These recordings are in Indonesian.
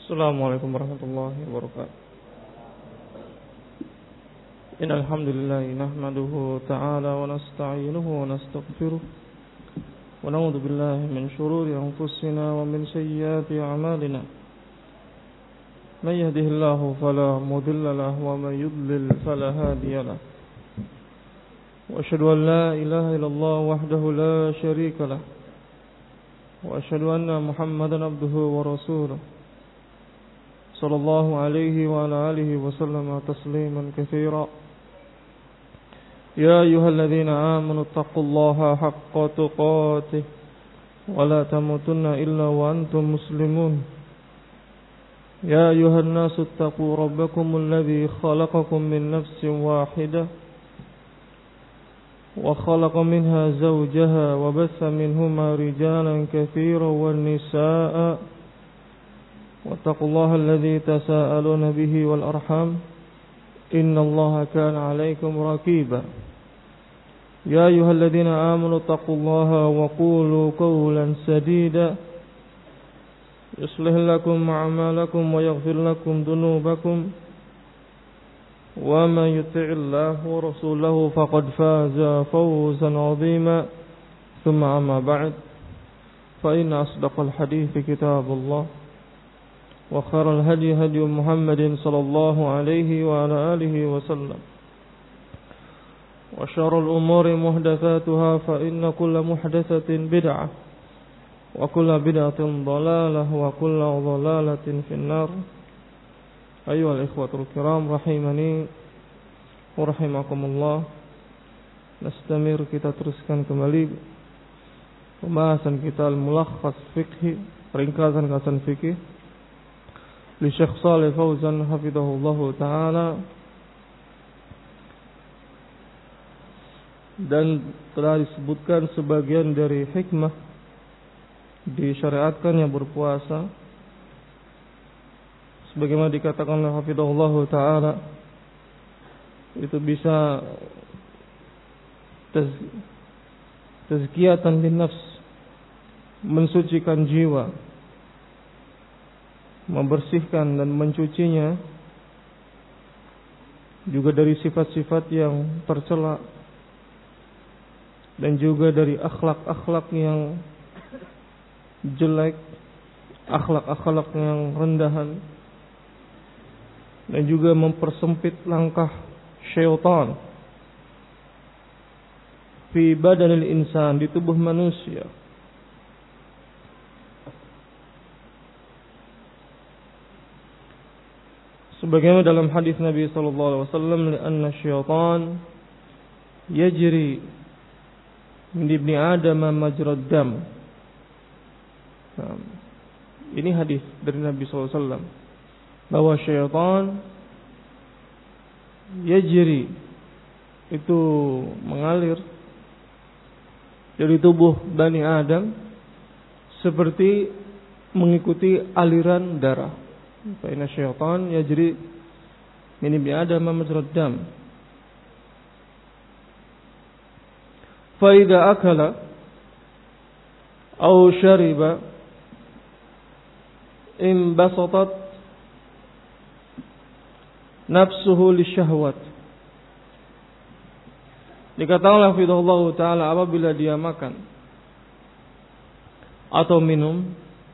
Assalamualaikum warahmatullahi wabarakatuh. Innal hamdalillah nahmaduhu ta'ala wa nasta'inuhu wa nastaghfiruh wa na'udzu billahi min shururi anfusina wa min sayyiati a'malina. May yahdihillahu fala mudilla lahu wa may yudlil fala hadiya lahu. Wa asyhadu an la ilaha illallah wahdahu la syarika lahu wa asyhadu anna Muhammadan abduhu wa rasuluh. Sallallahu alaihi wa ala alihi wa sallama tasliman katsira. Ya ayyuhalladzina amanu taqullaha haqqa tuqatih wa la tamutunna illa wa antum muslimun. Ya ayyuhan nasu taqu rabbakumul ladzi khalaqakum min nafsin wahidah wa khalaqa minha zawjaha wa batha minhuma rijalan katsiran wan nisaa'a. واتقوا الله الذي تساءلون به والأرحام إن الله كان عليكم رقيبا يا أيها الذين آمنوا اتقوا الله وقولوا قولا سديدا يصلح لكم أعمالكم ويغفر لكم ذنوبكم ومن يطع الله ورسوله فقد فاز فوزا عظيما ثم أما بعد فإن أصدق الحديث كتاب الله وخير الهدي هدي محمد صلى الله عليه وعلى آله وسلم وشر الأمور محدثاتها فإن كل محدثة بدعة وكل بدعة ضلالة وكل ضلالة في النار. أيها الإخوة الكرام رحمني ورحمكم Nastamir, kita teruskan kembali pembahasan kita al-mulakhas fiqhi, ringkasan kasan fikih li Syekh Shalih Fauzan hafizahullahu taala, dan telah disebutkan sebagian dari hikmah disyariatkan yang berpuasa sebagaimana dikatakan oleh hafizahullahu taala, itu bisa tazkiyatan lin nafs, mensucikan jiwa, membersihkan dan mencucinya juga dari sifat-sifat yang tercela dan juga dari akhlak-akhlak yang jelek, akhlak-akhlak yang rendahan, dan juga mempersempit langkah syaitan fi badanil insan, di tubuh manusia. Sebagaimana dalam hadis Nabi sallallahu alaihi wasallam, "Li'anna syaitan yajri min ibni Adam majrad dam." Ini hadis dari Nabi sallallahu alaihi wasallam bahwa syaitan yajri, itu mengalir dari tubuh Bani Adam seperti mengikuti aliran darah. Fa inna syaitan yajri min ibni Adam majrad dam. Fa idza akala aw shariba imbasatat nafsuhu lisyahwat. Dikatakan oleh Allah Ta'ala, apabila dia makan atau minum,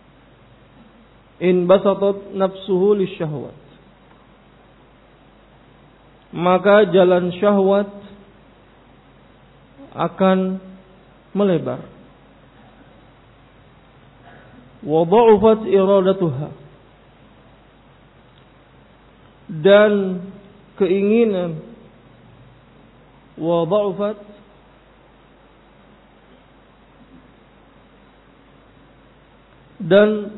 in basatat nafsuhu lisyahwat, maka jalan syahwat akan melebar. Wa dha'ufat iradatuha, dan keinginan, wa dha'ufat, dan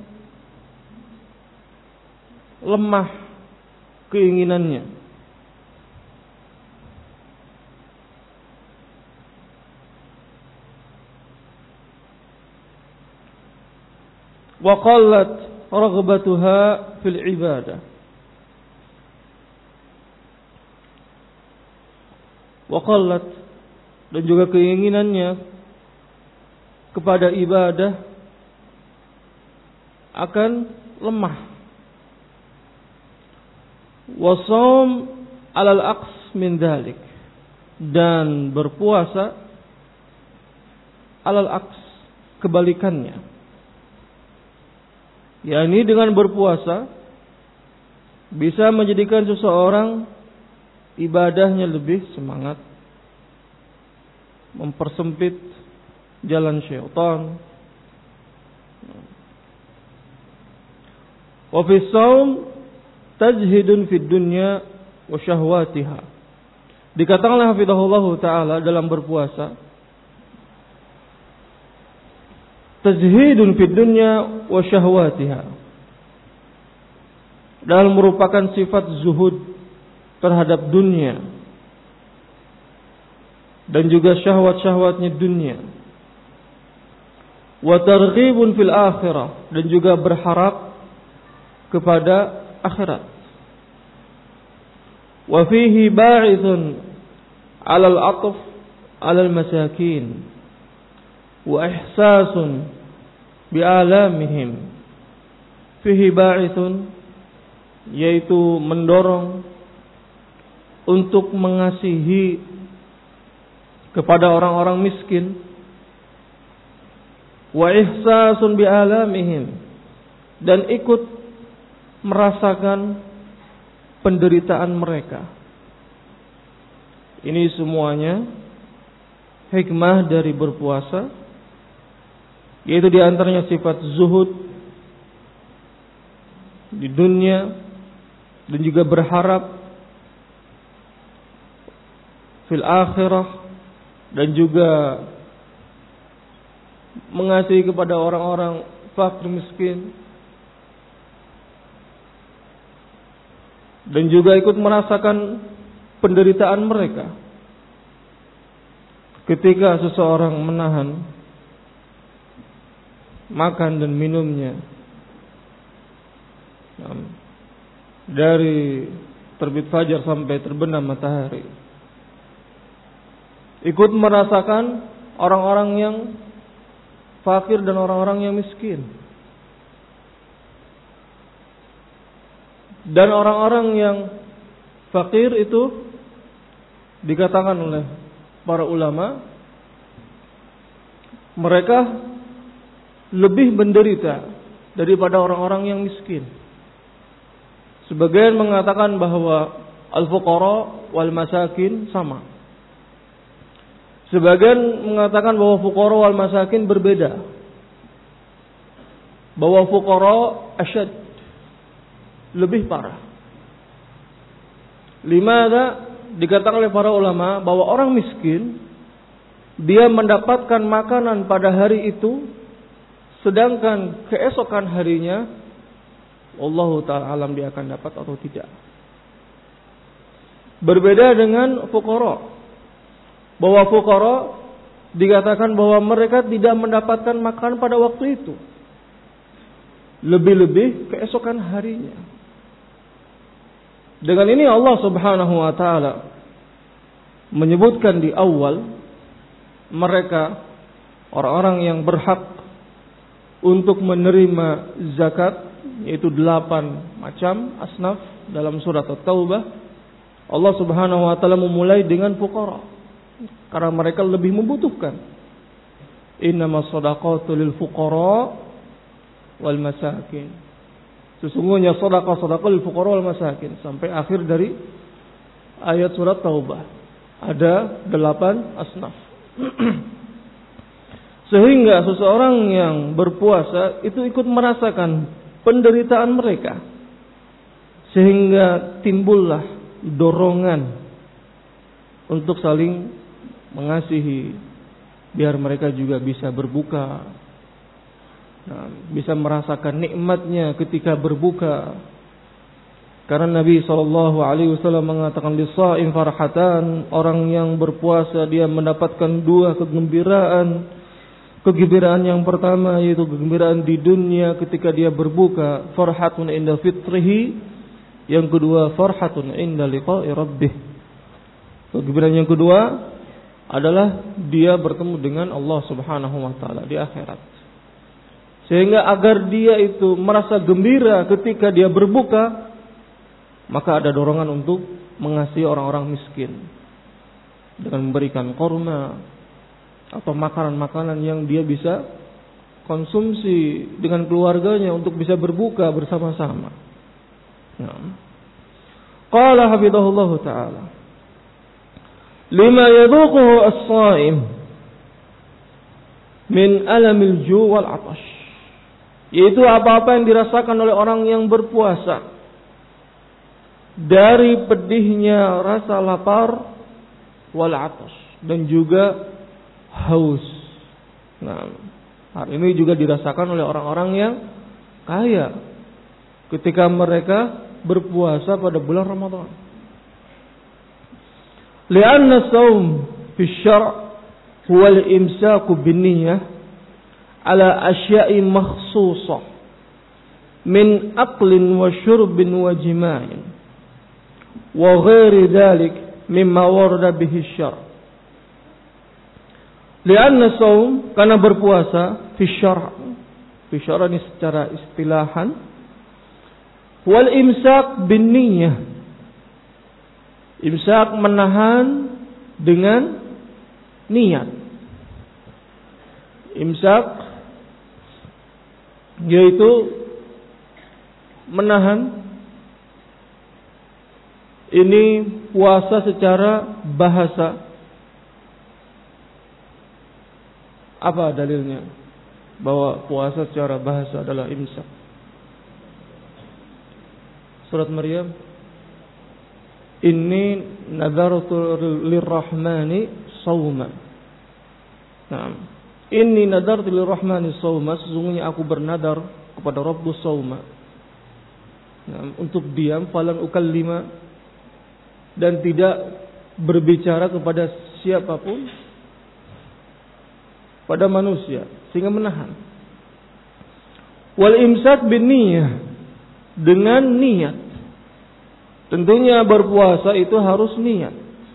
lemah keinginannya. Wa qallat raghbatuha fil ibadah. Wa qallat, dan juga keinginannya kepada ibadah akan lemah. Wasawm alal aqs min dzalik, dan berpuasa alal aqs, kebalikannya. yakni dengan berpuasa bisa menjadikan seseorang ibadahnya lebih semangat, mempersempit jalan syaitan. Wa fi shaum tajhidun fid dunya wa syahwatiha. Dikatakan oleh hafizahullah taala dalam berpuasa, tajhidun fid dunya wa syahwatiha, dalam merupakan sifat zuhud terhadap dunia dan juga syahwat-syahwatnya dunia. Wa targhibun fil akhirah, dan juga berharap kepada akhirat. Wa fihi ba'ithun 'ala al-'atf 'ala al-masakin wa ihsasun bi'alamihim. Fihi ba'ithun, yaitu mendorong untuk mengasihi kepada orang-orang miskin. Wa ihsasun bi'alamihim, dan ikut merasakan penderitaan mereka. Ini semuanya hikmah dari berpuasa, yaitu diantaranya sifat zuhud di dunia dan juga berharap fil akhirah, dan juga mengasihi kepada orang-orang fakir miskin, dan juga ikut merasakan penderitaan mereka ketika seseorang menahan makan dan minumnya dari terbit fajar sampai terbenam matahari. Ikut merasakan orang-orang yang fakir dan orang-orang yang miskin. Dan orang-orang yang fakir itu dikatakan oleh para ulama, mereka lebih menderita daripada orang-orang yang miskin. Sebagian mengatakan bahwa al-fuqara wal masakin sama. Sebagian mengatakan bahwa fuqara wal masakin berbeda. Bahwa fuqara asyad, lebih parah. Limada, dikatakan oleh para ulama bahwa orang miskin dia mendapatkan makanan pada hari itu, sedangkan keesokan harinya Wallahu ta'ala alam dia akan dapat atau tidak. Berbeda dengan fuqara, bahwa fuqara dikatakan bahwa mereka tidak mendapatkan makan pada waktu itu, lebih-lebih keesokan harinya. Dengan ini Allah Subhanahu wa taala menyebutkan di awal mereka orang-orang yang berhak untuk menerima zakat, yaitu 8 macam asnaf dalam surat At-Taubah. Allah Subhanahu wa taala memulai dengan fuqara karena mereka lebih membutuhkan. Innamas shadaqatu lil fuqara wal masakin. Sesungguhnya sedekah lil fuqara wal masakin, sampai akhir dari ayat surat Taubah. Ada 8 asnaf. Sehingga seseorang yang berpuasa itu ikut merasakan penderitaan mereka, sehingga timbullah dorongan untuk saling mengasihi, biar mereka juga bisa berbuka, bisa merasakan nikmatnya ketika berbuka. Karena Nabi SAW mengatakan lis-shaim farhatan, orang yang berpuasa dia mendapatkan 2 kegembiraan. Kegembiraan yang pertama yaitu kegembiraan di dunia ketika dia berbuka, farhatun inda fitrihi. Yang kedua, farhatun inda liqa'i rabbih. Kegembiraan yang kedua adalah dia bertemu dengan Allah Subhanahu wa taala di akhirat. Sehingga agar dia itu merasa gembira ketika dia berbuka, maka ada dorongan untuk mengasihi orang-orang miskin dengan memberikan kurma atau makanan-makanan yang dia bisa konsumsi dengan keluarganya untuk bisa berbuka bersama-sama. Qala hafidhahullah ta'ala, lima yadhuquhu as-sha'im min alamil ju' wal 'atash, yaitu apa-apa yang dirasakan oleh orang yang berpuasa dari pedihnya rasa lapar wal 'atash, dan juga haus. Hal ini juga dirasakan oleh orang-orang yang kaya ketika mereka berpuasa pada bulan Ramadan. Lianna saum fi syar' huwa al-imsaku bin-niyyah ala asya'i makhsusah min aqlin wa syurbin wa jima'in wa ghairi dhalik mimma warada bihi syar'. Lianna saum, karena berpuasa, fi syar' ini secara istilahan, wal imsak bin niyyah, imsak menahan dengan niat. Imsak yaitu menahan, ini puasa secara bahasa. Apa dalilnya bahwa puasa secara bahasa adalah imsak? Surat Maryam, inni nadartu lirrahmani sawma. Inni nadartu lirrahmani sawma, sesungguhnya aku bernadar kepada Rabbus sawma, untuk diam, falan ukallima, dan tidak berbicara kepada siapapun pada manusia, sehingga menahan. Wal imsak bin niyyah, dengan niat. Tentunya berpuasa itu harus niat.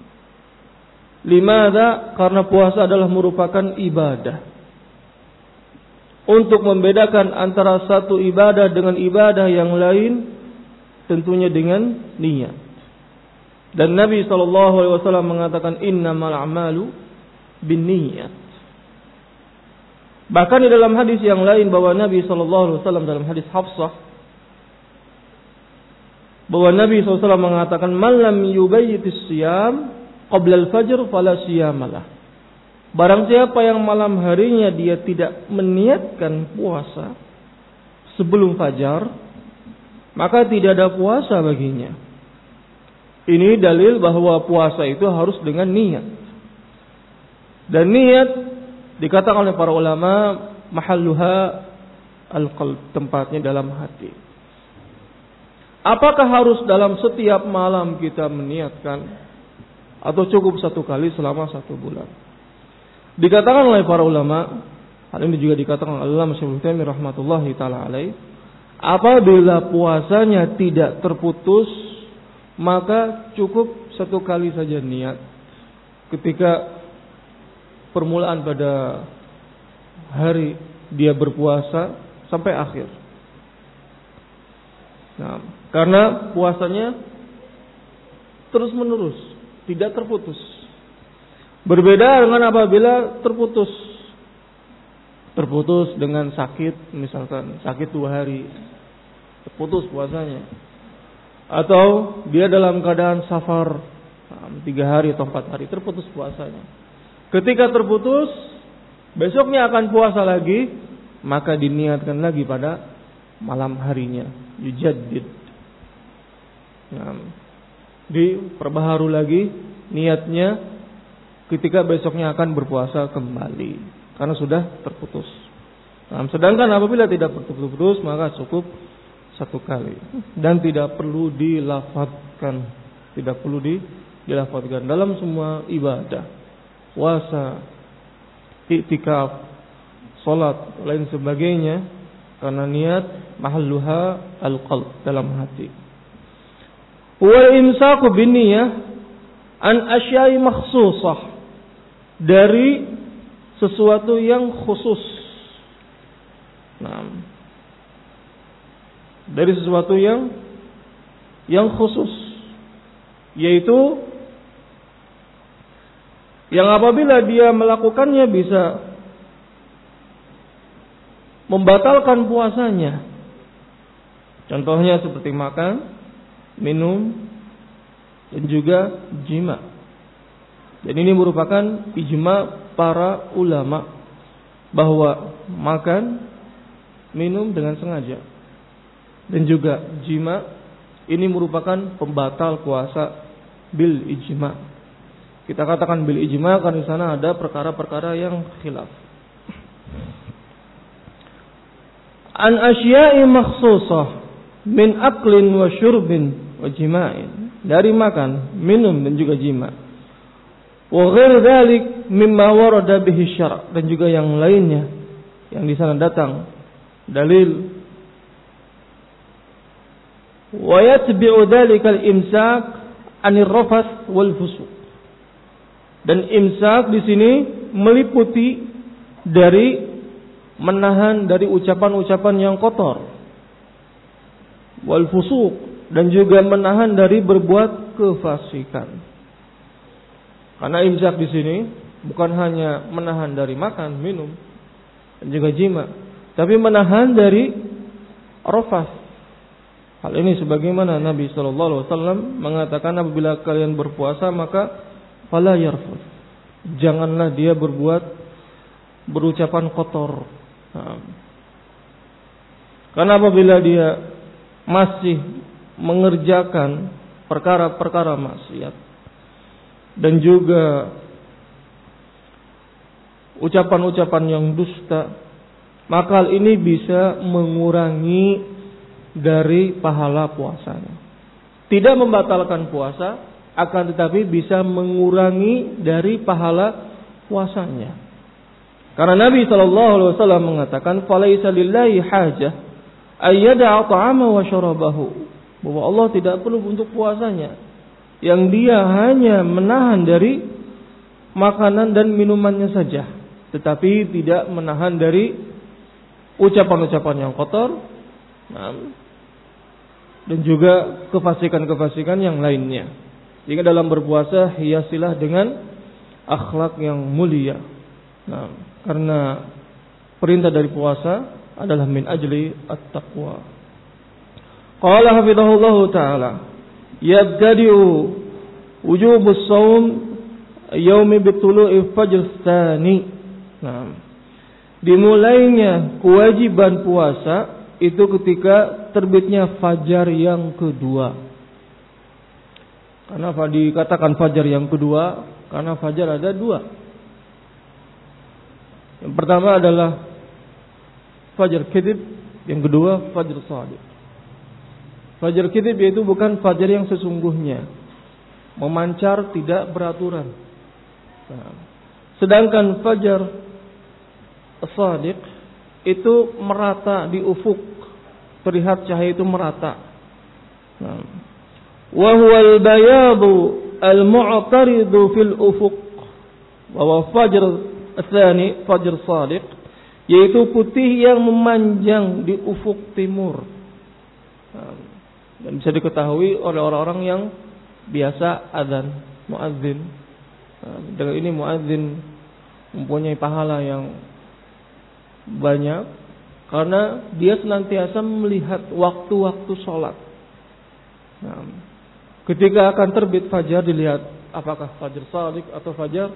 Limadha? Karena puasa adalah merupakan ibadah. Untuk membedakan antara satu ibadah dengan ibadah yang lain, tentunya dengan niat. Dan Nabi SAW mengatakan innamal a'malu binniyat. Bahkan di dalam hadis yang lain bahwa Nabi SAW dalam hadis Hafsah, bahwa Nabi SAW mengatakan malam yubayyitis siyam qabla al-fajr fala siyamalah. Barang siapa yang malam harinya dia tidak meniatkan puasa sebelum fajar, maka tidak ada puasa baginya. Ini dalil bahwa puasa itu harus dengan niat. Dan niat dikatakan oleh para ulama mahalluha al-qalb, tempatnya dalam hati. Apakah harus dalam setiap malam kita meniatkan, atau cukup satu kali selama 1 bulan? Dikatakan oleh para ulama, hal ini juga dikatakan oleh Allama Syaikhul Utsaimin rahmatullahi taala alaih, apabila puasanya tidak terputus, maka cukup 1 kali saja niat ketika permulaan pada hari dia berpuasa sampai akhir. Karena puasanya terus menerus, tidak terputus. Berbeda dengan apabila terputus. Terputus dengan sakit, misalkan sakit 2 hari, terputus puasanya. Atau dia dalam keadaan safar 3 hari atau 4 hari, terputus puasanya. Ketika terputus, besoknya akan puasa lagi, maka diniatkan lagi pada malam harinya, yujaddid. Diperbaharu lagi niatnya ketika besoknya akan berpuasa kembali, karena sudah terputus. Sedangkan apabila tidak terputus, maka cukup 1 kali dan tidak perlu dilafadzkan, dalam semua ibadah, puasa, iktikaf, salat, lain sebagainya, karena niat mahalluha al-qalb, dalam hati. Wal imsaku binniyah an asya'i makhsusah, dari sesuatu yang khusus. Dari sesuatu yang yang khusus, yaitu yang apabila dia melakukannya bisa membatalkan puasanya. Contohnya seperti makan, minum, dan juga jima. Dan ini merupakan ijma para ulama bahwa makan, minum dengan sengaja dan juga jima ini merupakan pembatal puasa bil ijma. Kita katakan bil ijma karena di sana ada perkara-perkara yang khilaf. An asya'i makhsusah min aklin wa syurbin wa jima'in, dari makan, minum dan juga jima. Wa ghair dzalik mimma warada bihi syara', dan juga yang lainnya yang di sana datang dalil. Wa yatbi'u dzalika al-imsak 'anil rafath wal fusuq. Dan imsak di sini meliputi dari menahan dari ucapan-ucapan yang kotor, wal fusuq, dan juga menahan dari berbuat kefasikan. Karena imsak di sini bukan hanya menahan dari makan, minum, dan juga jima, tapi menahan dari rafath. Hal ini sebagaimana Nabi SAW mengatakan, apabila kalian berpuasa maka fala yarfuth, janganlah dia berucapan kotor. Karena apabila dia masih mengerjakan perkara-perkara maksiat dan juga ucapan-ucapan yang dusta, maka hal ini bisa mengurangi dari pahala puasanya. Tidak membatalkan puasa, akan tetapi bisa mengurangi dari pahala puasanya. Karena Nabi SAW mengatakan, "Falaisa lillahi hajah ayyada'a ta'ama wa syarabahu." Bahwa Allah tidak perlu untuk puasanya, yang dia hanya menahan dari makanan dan minumannya saja, tetapi tidak menahan dari ucapan-ucapan yang kotor, dan juga kefasikan-kefasikan yang lainnya. Jika dalam berpuasa hiasilah dengan akhlak yang mulia. Karena perintah dari puasa adalah min ajli at-taqwa. Qala hafidhahullahu ta'ala, yabtadi'u wujubus shaum yaumi bitulu'i fajr tsani. Dimulainya kewajiban puasa itu ketika terbitnya fajar yang kedua. Kenapa dikatakan fajar yang kedua? Karena fajar ada dua. Yang pertama adalah fajar kidib, yang kedua fajar shadiq. Fajar kidib yaitu bukan fajar yang sesungguhnya, memancar tidak beraturan. Sedangkan fajar shadiq itu merata di ufuk, terlihat cahaya itu merata. Wa huwa al-bayadu al-mu'taridu fil ufuq. Bahwa fajar tsani, fajar shadiq, yaitu putih yang memanjang di ufuk timur. Dan bisa diketahui oleh orang-orang yang biasa adzan, muadzin. Dengan ini muadzin mempunyai pahala yang banyak karena dia senantiasa melihat waktu-waktu sholat. Ketika akan terbit fajar dilihat apakah fajar shadiq atau fajar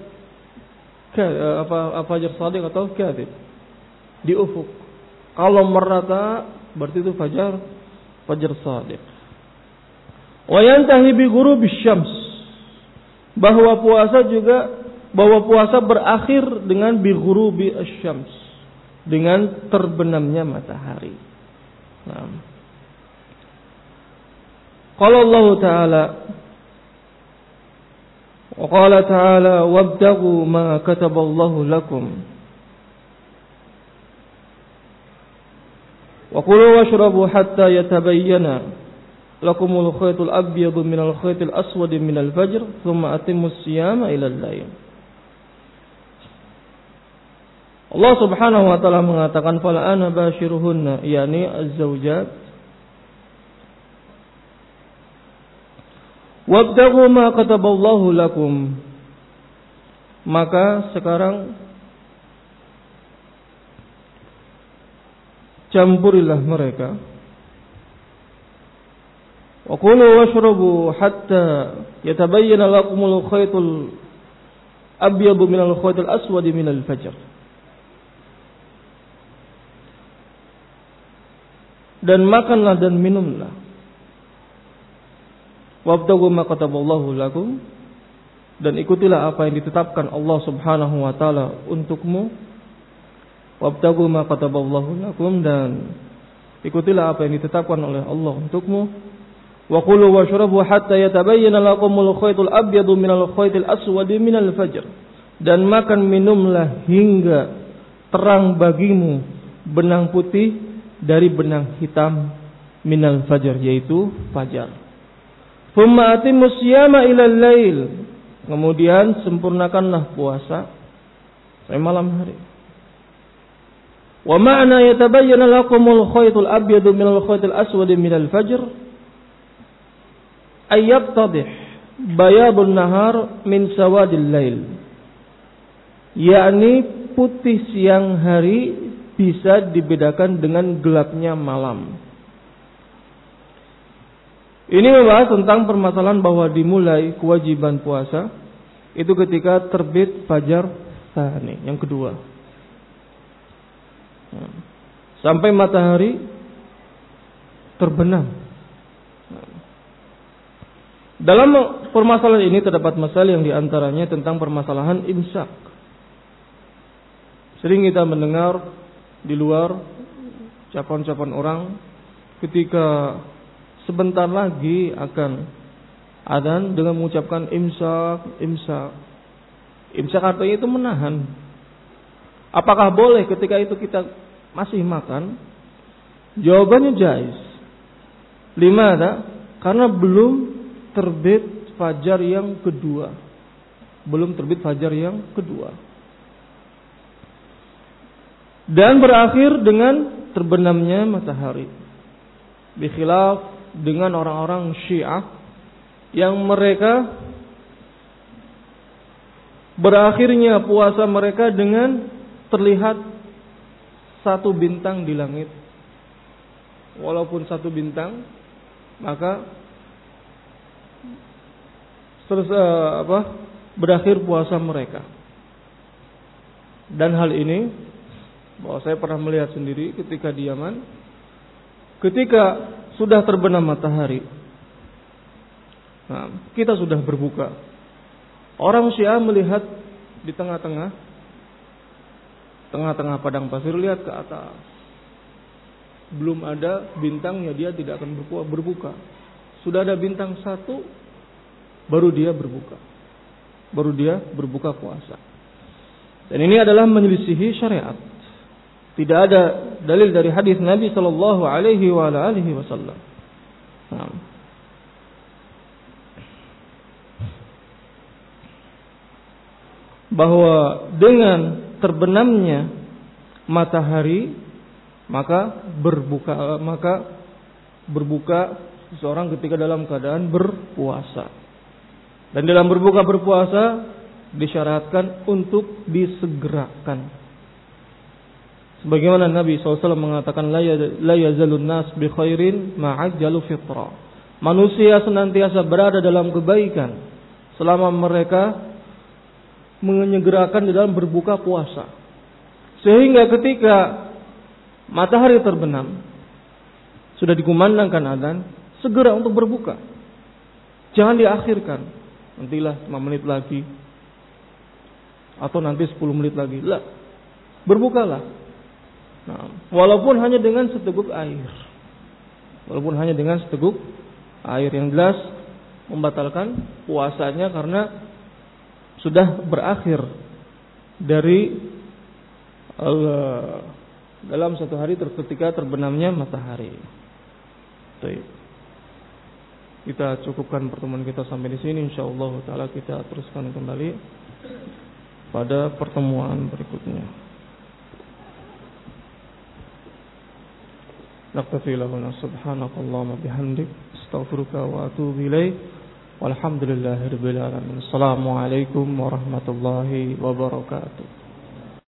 shadiq atau kadhib di ufuk. Kalau merata berarti itu fajar shadiq. Wa yantahi bi ghurubis syams, bahwa puasa berakhir dengan bi ghurubi asy-syams, dengan terbenamnya matahari. Qala Allah Ta'ala, wa qala ta'ala wabtaghu ma kataballahu lakum wa kulu washrabu hatta yatabayyana lakumul khaytul abyadu minal khaytil aswadi minal fajr thumma atimmus siyama ilal lail. Allah Subhanahu wa taala mengatakan fala ana bashiruhunna, yakni az-zawjat, Wabtaghu ma kataballahu lakum. Maka sekarang campurilah mereka. Wa kulu washrabu hatta yatabayyana lakumul khaytul abyadu minal khaytil aswadi minal fajr. Dan makanlah dan minumlah. Wabtaghu ma kataballahu lakum, dan ikutilah apa yang ditetapkan Allah Subhanahu wa taala untukmu. Wabtaghu ma kataballahu lakum, dan ikutilah apa yang ditetapkan oleh Allah untukmu. Wa kulu washrabu hatta yatabayyana lakumul khaytul abyadu minal khaytil aswadi minal fajr. Dan makan minumlah hingga terang bagimu benang putih dari benang hitam minal fajr, yaitu fajar. Thumma atimmus siyama ilal lail. Kemudian sempurnakanlah puasa sampai malam hari. Wa ma'na yatabayyana lakumul khaytul abyadu minal khaytil aswadi minal fajr ayyaqtadih bayadun nahar min sawadil lail. Yakni putih siang hari bisa dibedakan dengan gelapnya malam. Ini membahas tentang permasalahan bahwa dimulai kewajiban puasa itu ketika terbit fajar tsani, yang kedua. Sampai matahari terbenam. Dalam permasalahan ini terdapat masalah yang diantaranya tentang permasalahan imsak. Sering kita mendengar di luar ucapan-ucapan orang ketika sebentar lagi akan adzan dengan mengucapkan imsak, imsak. Imsak artinya itu menahan. Apakah boleh ketika itu kita masih makan? Jawabannya jaiz. Limada? Karena belum terbit fajar yang kedua. Belum terbit fajar yang kedua. Dan berakhir dengan terbenamnya matahari. Bikhilaf dengan orang-orang Syiah yang mereka berakhirnya puasa mereka dengan terlihat satu bintang di langit. Walaupun satu bintang, maka berakhir puasa mereka. Dan hal ini bahwa saya pernah melihat sendiri ketika di Yaman, ketika sudah terbenam matahari, nah, kita sudah berbuka. Orang Syiah melihat di tengah-tengah padang pasir, lihat ke atas. Belum ada bintangnya, dia tidak akan berbuka. Sudah ada bintang satu, baru dia berbuka. Baru dia berbuka puasa. Dan ini adalah menyelisihi syariat. Tidak ada dalil dari hadis Nabi sallallahu alaihi wasallam. Bahwa dengan terbenamnya matahari maka berbuka seseorang ketika dalam keadaan berpuasa. Dan dalam berpuasa disyaratkan untuk disegerakan. Sebagaimana Nabi SAW mengatakan, la yazalun nas bi khairin ma'ajjalu fitra. Manusia senantiasa berada dalam kebaikan selama mereka menyegerakan di dalam berbuka puasa. Sehingga ketika matahari terbenam, sudah dikumandangkan adzan, segera untuk berbuka. Jangan diakhirkan. Nantilah 5 menit lagi, atau nanti 10 menit lagi. Lah, berbukalah. Nah, walaupun hanya dengan seteguk air. Walaupun hanya dengan seteguk air, yang jelas membatalkan puasanya karena sudah berakhir dari dalam satu hari ketika terbenamnya matahari. Baik. Kita cukupkan pertemuan kita sampai di sini. Insyaallah taala kita teruskan kembali pada pertemuan berikutnya. Naqtafi lahuna subhanakallahumma bihamdik astaghfiruka wa atubu ilaik. Walhamdulillahirabbil alamin. Assalamualaikum warahmatullahi wabarakatuh.